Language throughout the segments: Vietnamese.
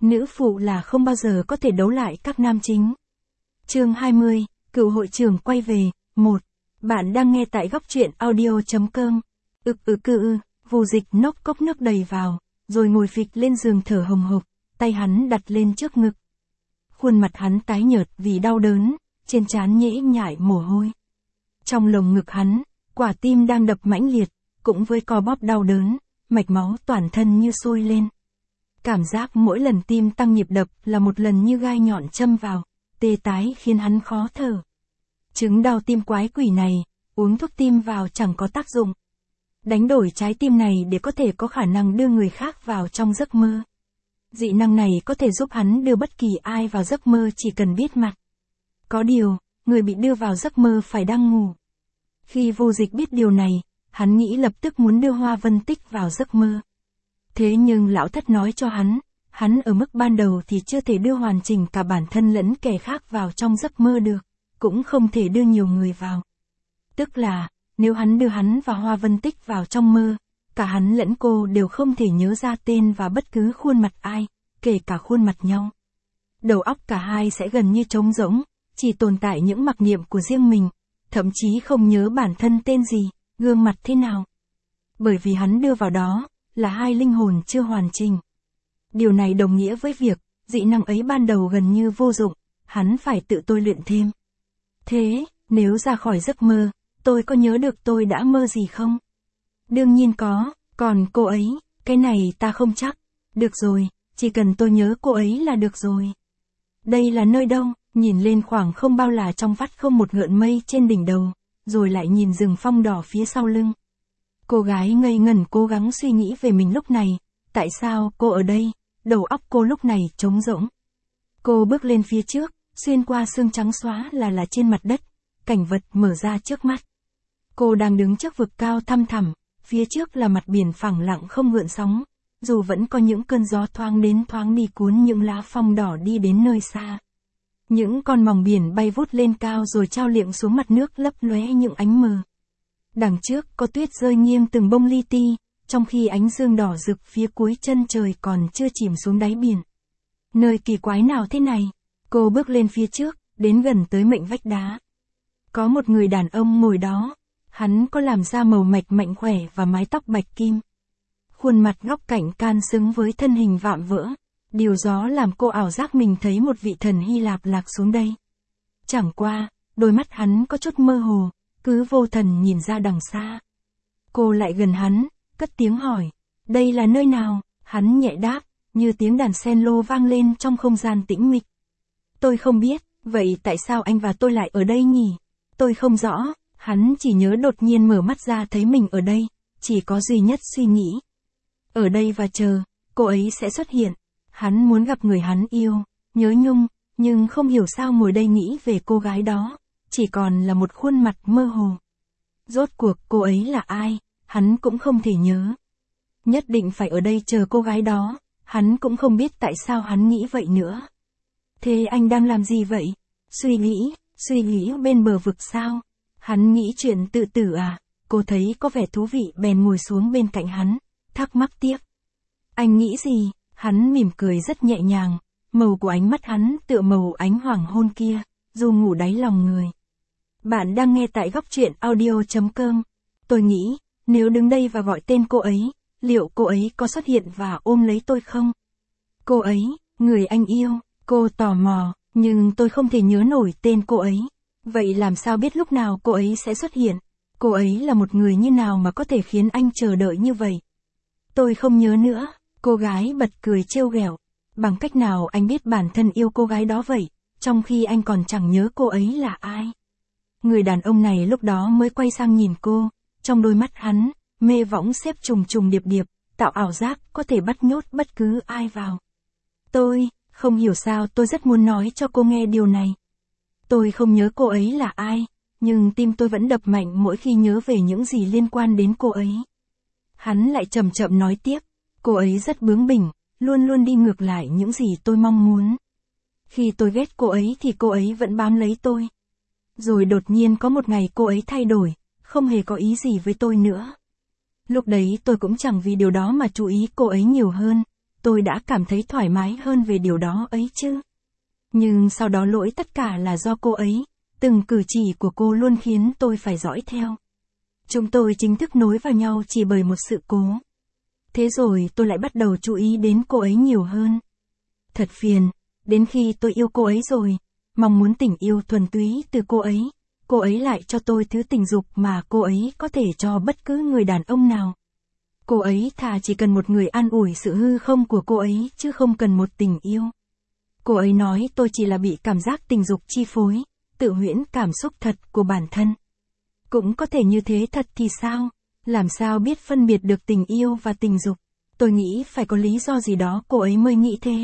nữ phụ là không bao giờ có thể đấu lại các nam chính. Chương 20, cựu hội trưởng quay về, 1. Bạn đang nghe tại góc truyện audio.com. Vô Dịch nốc cốc nước đầy vào, rồi ngồi phịch lên giường thở hồng hộc, tay hắn đặt lên trước ngực. Khuôn mặt hắn tái nhợt vì đau đớn, trên trán nhễ nhại mồ hôi. Trong lồng ngực hắn, quả tim đang đập mãnh liệt, cũng với co bóp đau đớn, mạch máu toàn thân như sôi lên. Cảm giác mỗi lần tim tăng nhịp đập là một lần như gai nhọn châm vào, tê tái khiến hắn khó thở. Chứng đau tim quái quỷ này, uống thuốc tim vào chẳng có tác dụng. Đánh đổi trái tim này để có thể có khả năng đưa người khác vào trong giấc mơ. Dị năng này có thể giúp hắn đưa bất kỳ ai vào giấc mơ chỉ cần biết mặt. Có điều, người bị đưa vào giấc mơ phải đang ngủ. Khi Vô Dịch biết điều này, hắn nghĩ lập tức muốn đưa Hoa Vân Tích vào giấc mơ. Thế nhưng lão thất nói cho hắn ở mức ban đầu thì chưa thể đưa hoàn chỉnh cả bản thân lẫn kẻ khác vào trong giấc mơ được, cũng không thể đưa nhiều người vào. Tức là, nếu hắn đưa hắn và Hoa Vân Tích vào trong mơ, cả hắn lẫn cô đều không thể nhớ ra tên và bất cứ khuôn mặt ai, kể cả khuôn mặt nhau. Đầu óc cả hai sẽ gần như trống rỗng, chỉ tồn tại những mặc niệm của riêng mình, thậm chí không nhớ bản thân tên gì, gương mặt thế nào. Bởi vì hắn đưa vào đó, là hai linh hồn chưa hoàn chỉnh. Điều này đồng nghĩa với việc, dị năng ấy ban đầu gần như vô dụng, hắn phải tự tôi luyện thêm. Thế, nếu ra khỏi giấc mơ, tôi có nhớ được tôi đã mơ gì không? Đương nhiên có, còn cô ấy, cái này ta không chắc. Được rồi, chỉ cần tôi nhớ cô ấy là được rồi. Đây là nơi đâu? Nhìn lên khoảng không bao là trong vắt không một gợn mây trên đỉnh đầu, rồi lại nhìn rừng phong đỏ phía sau lưng. Cô gái ngây ngẩn cố gắng suy nghĩ về mình lúc này, tại sao cô ở đây, đầu óc cô lúc này trống rỗng. Cô bước lên phía trước, xuyên qua sương trắng xóa là trên mặt đất, cảnh vật mở ra trước mắt. Cô đang đứng trước vực cao thăm thẳm, phía trước là mặt biển phẳng lặng không gợn sóng, dù vẫn có những cơn gió thoáng đến thoáng đi cuốn những lá phong đỏ đi đến nơi xa. Những con mòng biển bay vút lên cao rồi trao liệng xuống mặt nước lấp lóe những ánh mờ. Đằng trước có tuyết rơi nghiêng từng bông li ti, trong khi ánh dương đỏ rực phía cuối chân trời còn chưa chìm xuống đáy biển. Nơi kỳ quái nào thế này? Cô bước lên phía trước, đến gần tới mệnh vách đá. Có một người đàn ông ngồi đó. Hắn có làn da màu mạch mạnh khỏe và mái tóc bạch kim. Khuôn mặt góc cạnh can xứng với thân hình vạm vỡ. Điều đó làm cô ảo giác mình thấy một vị thần Hy Lạp lạc xuống đây. Chẳng qua, đôi mắt hắn có chút mơ hồ, cứ vô thần nhìn ra đằng xa. Cô lại gần hắn, cất tiếng hỏi, đây là nơi nào? Hắn nhẹ đáp, như tiếng đàn cello vang lên trong không gian tĩnh mịch. Tôi không biết, vậy tại sao anh và tôi lại ở đây nhỉ? Tôi không rõ. Hắn chỉ nhớ đột nhiên mở mắt ra thấy mình ở đây, chỉ có duy nhất suy nghĩ. Ở đây và chờ, cô ấy sẽ xuất hiện. Hắn muốn gặp người hắn yêu, nhớ nhung, nhưng không hiểu sao ngồi đây nghĩ về cô gái đó, chỉ còn là một khuôn mặt mơ hồ. Rốt cuộc cô ấy là ai, hắn cũng không thể nhớ. Nhất định phải ở đây chờ cô gái đó, hắn cũng không biết tại sao hắn nghĩ vậy nữa. Thế anh đang làm gì vậy? Suy nghĩ bên bờ vực sao? Hắn nghĩ chuyện tự tử à? Cô thấy có vẻ thú vị bèn ngồi xuống bên cạnh hắn, thắc mắc tiếp. Anh nghĩ gì? Hắn mỉm cười rất nhẹ nhàng, màu của ánh mắt hắn tựa màu ánh hoàng hôn kia, dù ngủ đáy lòng người. Bạn đang nghe tại góc truyện audio.com. Tôi nghĩ, nếu đứng đây và gọi tên cô ấy, liệu cô ấy có xuất hiện và ôm lấy tôi không? Cô ấy, người anh yêu, cô tò mò, nhưng tôi không thể nhớ nổi tên cô ấy. Vậy làm sao biết lúc nào cô ấy sẽ xuất hiện? Cô ấy là một người như nào mà có thể khiến anh chờ đợi như vậy? Tôi không nhớ nữa, cô gái bật cười trêu ghẹo. Bằng cách nào anh biết bản thân yêu cô gái đó vậy, trong khi anh còn chẳng nhớ cô ấy là ai? Người đàn ông này lúc đó mới quay sang nhìn cô, trong đôi mắt hắn, mê võng xếp trùng trùng điệp điệp, tạo ảo giác có thể bắt nhốt bất cứ ai vào. Tôi, không hiểu sao tôi rất muốn nói cho cô nghe điều này. Tôi không nhớ cô ấy là ai, nhưng tim tôi vẫn đập mạnh mỗi khi nhớ về những gì liên quan đến cô ấy. Hắn lại chậm chậm nói tiếp, cô ấy rất bướng bỉnh, luôn luôn đi ngược lại những gì tôi mong muốn. Khi tôi ghét cô ấy thì cô ấy vẫn bám lấy tôi. Rồi đột nhiên có một ngày cô ấy thay đổi, không hề có ý gì với tôi nữa. Lúc đấy tôi cũng chẳng vì điều đó mà chú ý cô ấy nhiều hơn, tôi đã cảm thấy thoải mái hơn về điều đó ấy chứ. Nhưng sau đó lỗi tất cả là do cô ấy, từng cử chỉ của cô luôn khiến tôi phải dõi theo. Chúng tôi chính thức nối vào nhau chỉ bởi một sự cố. Thế rồi tôi lại bắt đầu chú ý đến cô ấy nhiều hơn. Thật phiền, đến khi tôi yêu cô ấy rồi, mong muốn tình yêu thuần túy từ cô ấy lại cho tôi thứ tình dục mà cô ấy có thể cho bất cứ người đàn ông nào. Cô ấy thà chỉ cần một người an ủi sự hư không của cô ấy chứ không cần một tình yêu. Cô ấy nói tôi chỉ là bị cảm giác tình dục chi phối, tự huyễn cảm xúc thật của bản thân. Cũng có thể như thế thật thì sao? Làm sao biết phân biệt được tình yêu và tình dục? Tôi nghĩ phải có lý do gì đó cô ấy mới nghĩ thế.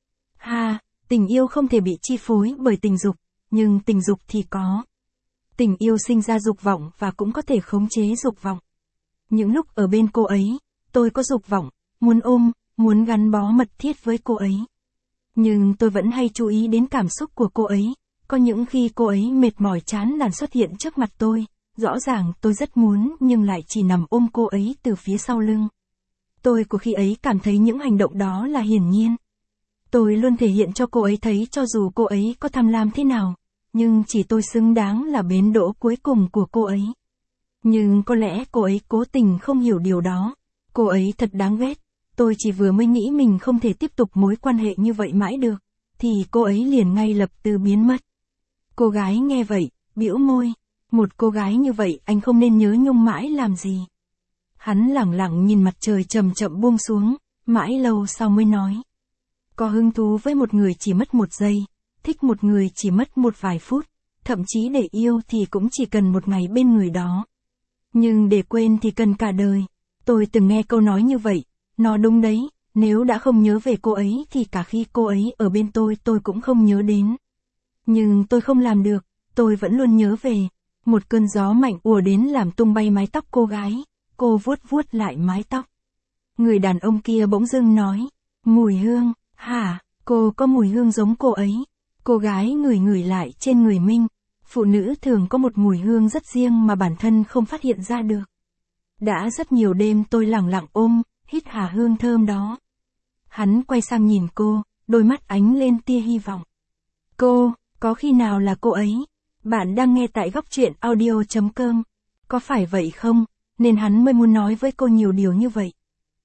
Tình yêu không thể bị chi phối bởi tình dục, nhưng tình dục thì có. Tình yêu sinh ra dục vọng và cũng có thể khống chế dục vọng. Những lúc ở bên cô ấy, tôi có dục vọng, muốn ôm, muốn gắn bó mật thiết với cô ấy. Nhưng tôi vẫn hay chú ý đến cảm xúc của cô ấy, có những khi cô ấy mệt mỏi chán nản xuất hiện trước mặt tôi, rõ ràng tôi rất muốn nhưng lại chỉ nằm ôm cô ấy từ phía sau lưng. Tôi của khi ấy cảm thấy những hành động đó là hiển nhiên. Tôi luôn thể hiện cho cô ấy thấy cho dù cô ấy có tham lam thế nào, nhưng chỉ tôi xứng đáng là bến đỗ cuối cùng của cô ấy. Nhưng có lẽ cô ấy cố tình không hiểu điều đó. Cô ấy thật đáng ghét. Tôi chỉ vừa mới nghĩ mình không thể tiếp tục mối quan hệ như vậy mãi được, thì cô ấy liền ngay lập tức biến mất. Cô gái nghe vậy, bĩu môi. Một cô gái như vậy anh không nên nhớ nhung mãi làm gì. Hắn lẳng lặng nhìn mặt trời chậm chậm buông xuống, mãi lâu sau mới nói. Có hứng thú với một người chỉ mất 1 giây, thích một người chỉ mất một vài phút, thậm chí để yêu thì cũng chỉ cần một ngày bên người đó. Nhưng để quên thì cần cả đời. Tôi từng nghe câu nói như vậy, nó đúng đấy, nếu đã không nhớ về cô ấy thì cả khi cô ấy ở bên tôi cũng không nhớ đến. Nhưng tôi không làm được, tôi vẫn luôn nhớ về. Một cơn gió mạnh ùa đến làm tung bay mái tóc cô gái, cô vuốt vuốt lại mái tóc. Người đàn ông kia bỗng dưng nói, mùi hương, hả, cô có mùi hương giống cô ấy. Cô gái ngửi ngửi lại trên người mình. Phụ nữ thường có một mùi hương rất riêng mà bản thân không phát hiện ra được. Đã rất nhiều đêm tôi lẳng lặng ôm, hít hà hương thơm đó. Hắn quay sang nhìn cô, đôi mắt ánh lên tia hy vọng. Cô, có khi nào là cô ấy? Bạn đang nghe tại góc truyện audio.com. Có phải vậy không? Nên hắn mới muốn nói với cô nhiều điều như vậy.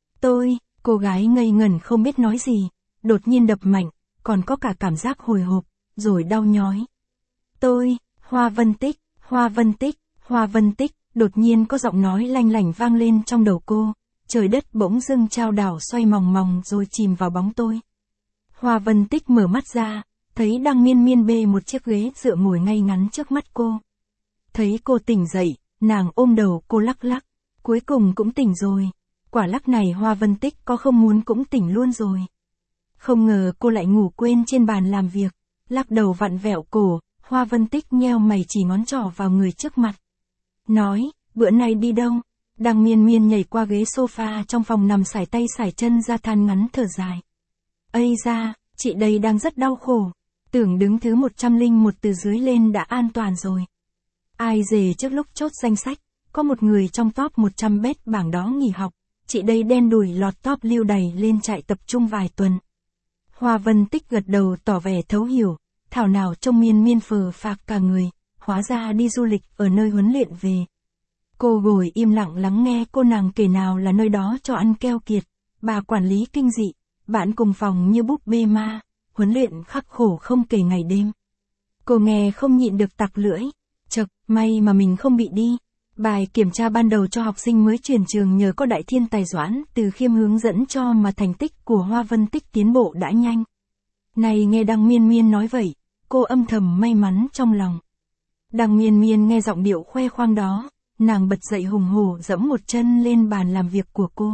Cô gái ngây ngẩn không biết nói gì, đột nhiên đập mạnh, còn có cả cảm giác hồi hộp, rồi đau nhói. Hoa Vân Tích, Hoa Vân Tích, Hoa Vân Tích, đột nhiên có giọng nói lanh lảnh vang lên trong đầu cô, trời đất bỗng dưng chao đảo xoay mòng mòng rồi chìm vào bóng tôi. Hoa Vân Tích mở mắt ra, thấy Đăng Miên Miên bê một chiếc ghế dựa ngồi ngay ngắn trước mắt cô. Thấy cô tỉnh dậy, nàng ôm đầu cô lắc lắc, cuối cùng cũng tỉnh rồi. Quả lắc này Hoa Vân Tích có không muốn cũng tỉnh luôn rồi. Không ngờ cô lại ngủ quên trên bàn làm việc, lắc đầu vặn vẹo cổ, Hoa Vân Tích nheo mày chỉ ngón trỏ vào người trước mặt. Nói, bữa nay đi đâu? Đăng Miên Miên nhảy qua ghế sofa trong phòng nằm sải tay sải chân ra than ngắn thở dài. Ây da, chị đây đang rất đau khổ. Tưởng đứng thứ 101 từ dưới lên đã an toàn rồi. Ai dè trước lúc chốt danh sách, có một người trong top 100 bet bảng đó nghỉ học. Chị đây đen đủi lọt top lưu đầy lên trại tập trung vài tuần. Hoa Vân Tích gật đầu tỏ vẻ thấu hiểu, thảo nào trông Miên Miên phờ phạc cả người, hóa ra đi du lịch ở nơi huấn luyện về. Cô ngồi im lặng lắng nghe cô nàng kể nào là nơi đó cho ăn keo kiệt, bà quản lý kinh dị, bạn cùng phòng như búp bê ma, huấn luyện khắc khổ không kể ngày đêm. Cô nghe không nhịn được tặc lưỡi, chậc, may mà mình không bị đi. Bài kiểm tra ban đầu cho học sinh mới chuyển trường nhờ có Đại Thiên Tài Doãn Từ Khiêm hướng dẫn cho mà thành tích của Hoa Vân Tích tiến bộ đã nhanh. Này nghe Đăng Miên Miên nói vậy, cô âm thầm may mắn trong lòng. Đăng Miên Miên nghe giọng điệu khoe khoang đó, nàng bật dậy hùng hổ dẫm một chân lên bàn làm việc của cô.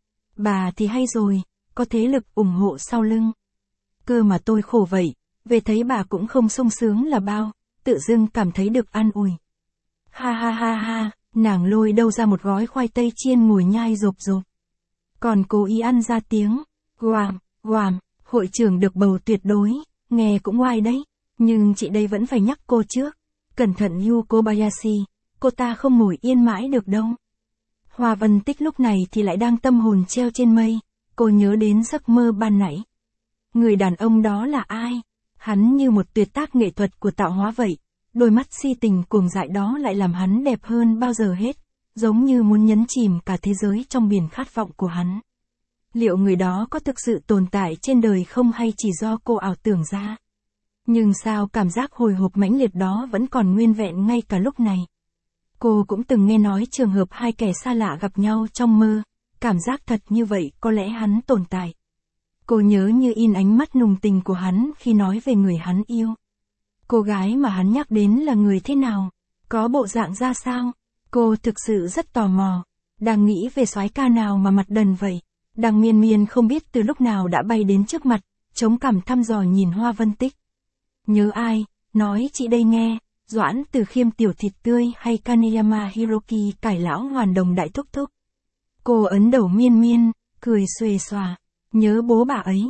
Bà thì hay rồi, có thế lực ủng hộ sau lưng. Cơ mà tôi khổ vậy, về thấy bà cũng không sung sướng là bao, tự dưng cảm thấy được an ủi. Ha ha ha ha, nàng lôi đâu ra một gói khoai tây chiên ngồi nhai rộp rộp. Còn cố ý ăn ra tiếng, Goàm, hội trưởng được bầu tuyệt đối, nghe cũng oai đấy, nhưng chị đây vẫn phải nhắc cô trước. Cẩn thận Yu Kobayashi, cô ta không ngồi yên mãi được đâu. Hoa Vân Tích lúc này thì lại đang tâm hồn treo trên mây, Cô nhớ đến giấc mơ ban nãy. Người đàn ông đó là ai? Hắn như một tuyệt tác nghệ thuật của tạo hóa vậy. Đôi mắt si tình cuồng dại đó lại làm hắn đẹp hơn bao giờ hết, giống như muốn nhấn chìm cả thế giới trong biển khát vọng của hắn. Liệu người đó có thực sự tồn tại trên đời không hay chỉ do cô ảo tưởng ra? Nhưng sao cảm giác hồi hộp mãnh liệt đó vẫn còn nguyên vẹn ngay cả lúc này? Cô cũng từng nghe nói trường hợp hai kẻ xa lạ gặp nhau trong mơ, cảm giác thật như vậy có lẽ hắn tồn tại. Cô nhớ như in ánh mắt nùng tình của hắn khi nói về người hắn yêu. Cô gái mà hắn nhắc đến là người thế nào? Có bộ dạng ra sao? Cô thực sự rất tò mò. Đang nghĩ về soái ca nào mà mặt đần vậy. Đang miên miên không biết từ lúc nào đã bay đến trước mặt, chống cằm thăm dò nhìn Hoa Vân Tích. Nhớ ai? Nói chị đây nghe. Doãn Từ Khiêm tiểu thịt tươi hay Kaneyama Hiroki cải lão hoàn đồng đại thúc thúc. Cô ấn đầu miên miên, cười xuề xòa. Nhớ bố bà ấy.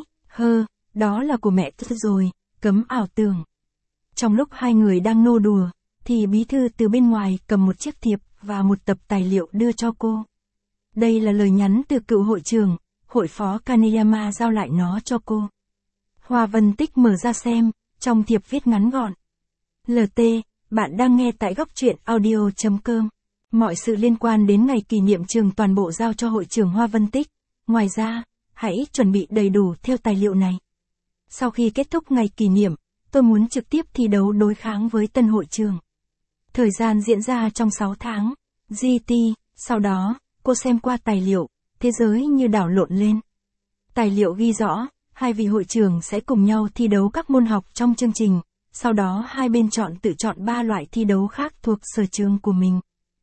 Đó là của mẹ tôi rồi, cấm ảo tưởng. Trong lúc hai người đang nô đùa, thì bí thư từ bên ngoài cầm một chiếc thiệp và một tập tài liệu đưa cho cô. Đây là lời nhắn từ cựu hội trưởng, hội phó Kaneyama giao lại nó cho cô. Hoa Vân Tích mở ra xem, trong thiệp viết ngắn gọn. LT, bạn đang nghe tại góc truyện audio.com. Mọi sự liên quan đến ngày kỷ niệm trường toàn bộ giao cho hội trưởng Hoa Vân Tích. Ngoài ra, hãy chuẩn bị đầy đủ theo tài liệu này. Sau khi kết thúc ngày kỷ niệm, tôi muốn trực tiếp thi đấu đối kháng với tân hội trưởng. Thời gian diễn ra trong 6 tháng. GT, sau đó, cô xem qua tài liệu, thế giới như đảo lộn lên. Tài liệu ghi rõ, hai vị hội trưởng sẽ cùng nhau thi đấu các môn học trong chương trình, sau đó hai bên tự chọn 3 loại thi đấu khác thuộc sở trường của mình.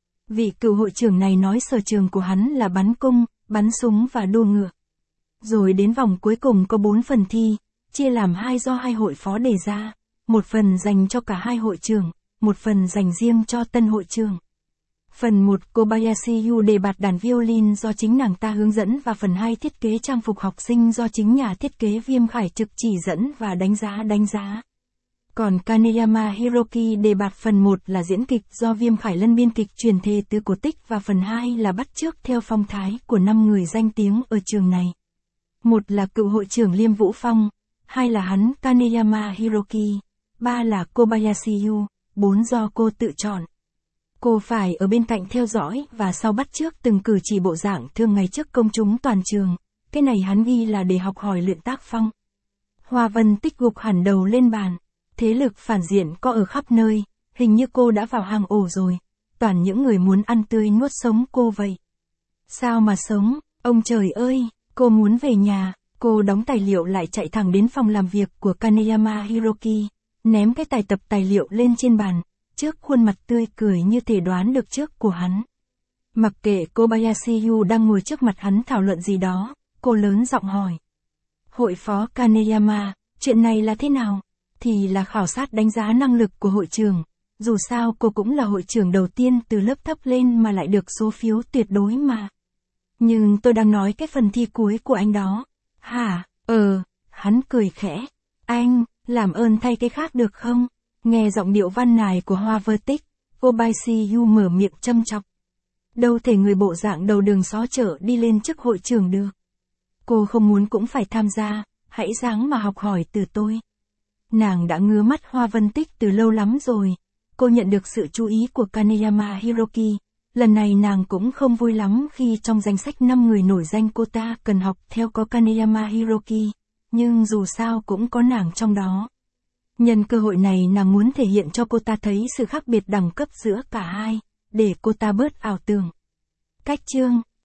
Vị cựu hội trưởng này nói sở trường của hắn là bắn cung, bắn súng và đua ngựa. Rồi đến vòng cuối cùng có 4 phần thi, chia làm 2 do hai hội phó đề ra, một phần dành cho cả hai hội trưởng, một phần dành riêng cho tân hội trưởng. Phần 1 Kobayashi Yu đề bạt đàn violin do chính nàng ta hướng dẫn và phần 2 thiết kế trang phục học sinh do chính nhà thiết kế Viêm Khải trực chỉ dẫn và đánh giá. Còn Kaneyama Hiroki đề bạt phần 1 là diễn kịch do Viêm Khải Lân biên kịch truyền thể từ cổ tích và phần 2 là bắt chước theo phong thái của 5 người danh tiếng ở trường này. Một là cựu hội trưởng Liêm Vũ Phong, 2 là hắn Kaneyama Hiroki, 3 là Kobayashi Yu, 4 do cô tự chọn. Cô phải ở bên cạnh theo dõi và sau bắt chước từng cử chỉ bộ dạng thường ngày trước công chúng toàn trường, cái này hắn ghi là để học hỏi luyện tác phong. Hoa Vân Tích gục hẳn đầu lên bàn, thế lực phản diện có ở khắp nơi, hình như cô đã vào hang ổ rồi, toàn những người muốn ăn tươi nuốt sống cô vậy. Sao mà sống, ông trời ơi, cô muốn về nhà, cô đóng tài liệu lại chạy thẳng đến phòng làm việc của Kaneyama Hiroki, ném cái tập tài liệu lên trên bàn, trước khuôn mặt tươi cười như thể đoán được trước của hắn. Mặc kệ Kobayashi Yu đang ngồi trước mặt hắn thảo luận gì đó, cô lớn giọng hỏi. Hội phó Kaneyama, chuyện này là thế nào? Thì là khảo sát đánh giá năng lực của hội trưởng, dù sao cô cũng là hội trưởng đầu tiên từ lớp thấp lên mà lại được số phiếu tuyệt đối mà. Nhưng tôi đang nói cái phần thi cuối của anh đó. Hả? Hắn cười khẽ. Anh, làm ơn thay cái khác được không? Nghe giọng điệu văn nài của Hoa Vơ Tích, Kobayashi Yu mở miệng châm chọc. Đâu thể người bộ dạng đầu đường xó chợ đi lên chức hội trưởng được. Cô không muốn cũng phải tham gia, hãy ráng mà học hỏi từ tôi. Nàng đã ngứa mắt Hoa Vân Tích từ lâu lắm rồi. Cô nhận được sự chú ý của Kaneyama Hiroki. Lần này nàng cũng không vui lắm khi trong danh sách 5 người nổi danh cô ta cần học theo có Kaneyama Hiroki. Nhưng dù sao cũng có nàng trong đó. Nhân cơ hội này nàng muốn thể hiện cho cô ta thấy sự khác biệt đẳng cấp giữa cả hai, để cô ta bớt ảo tưởng. Cách chương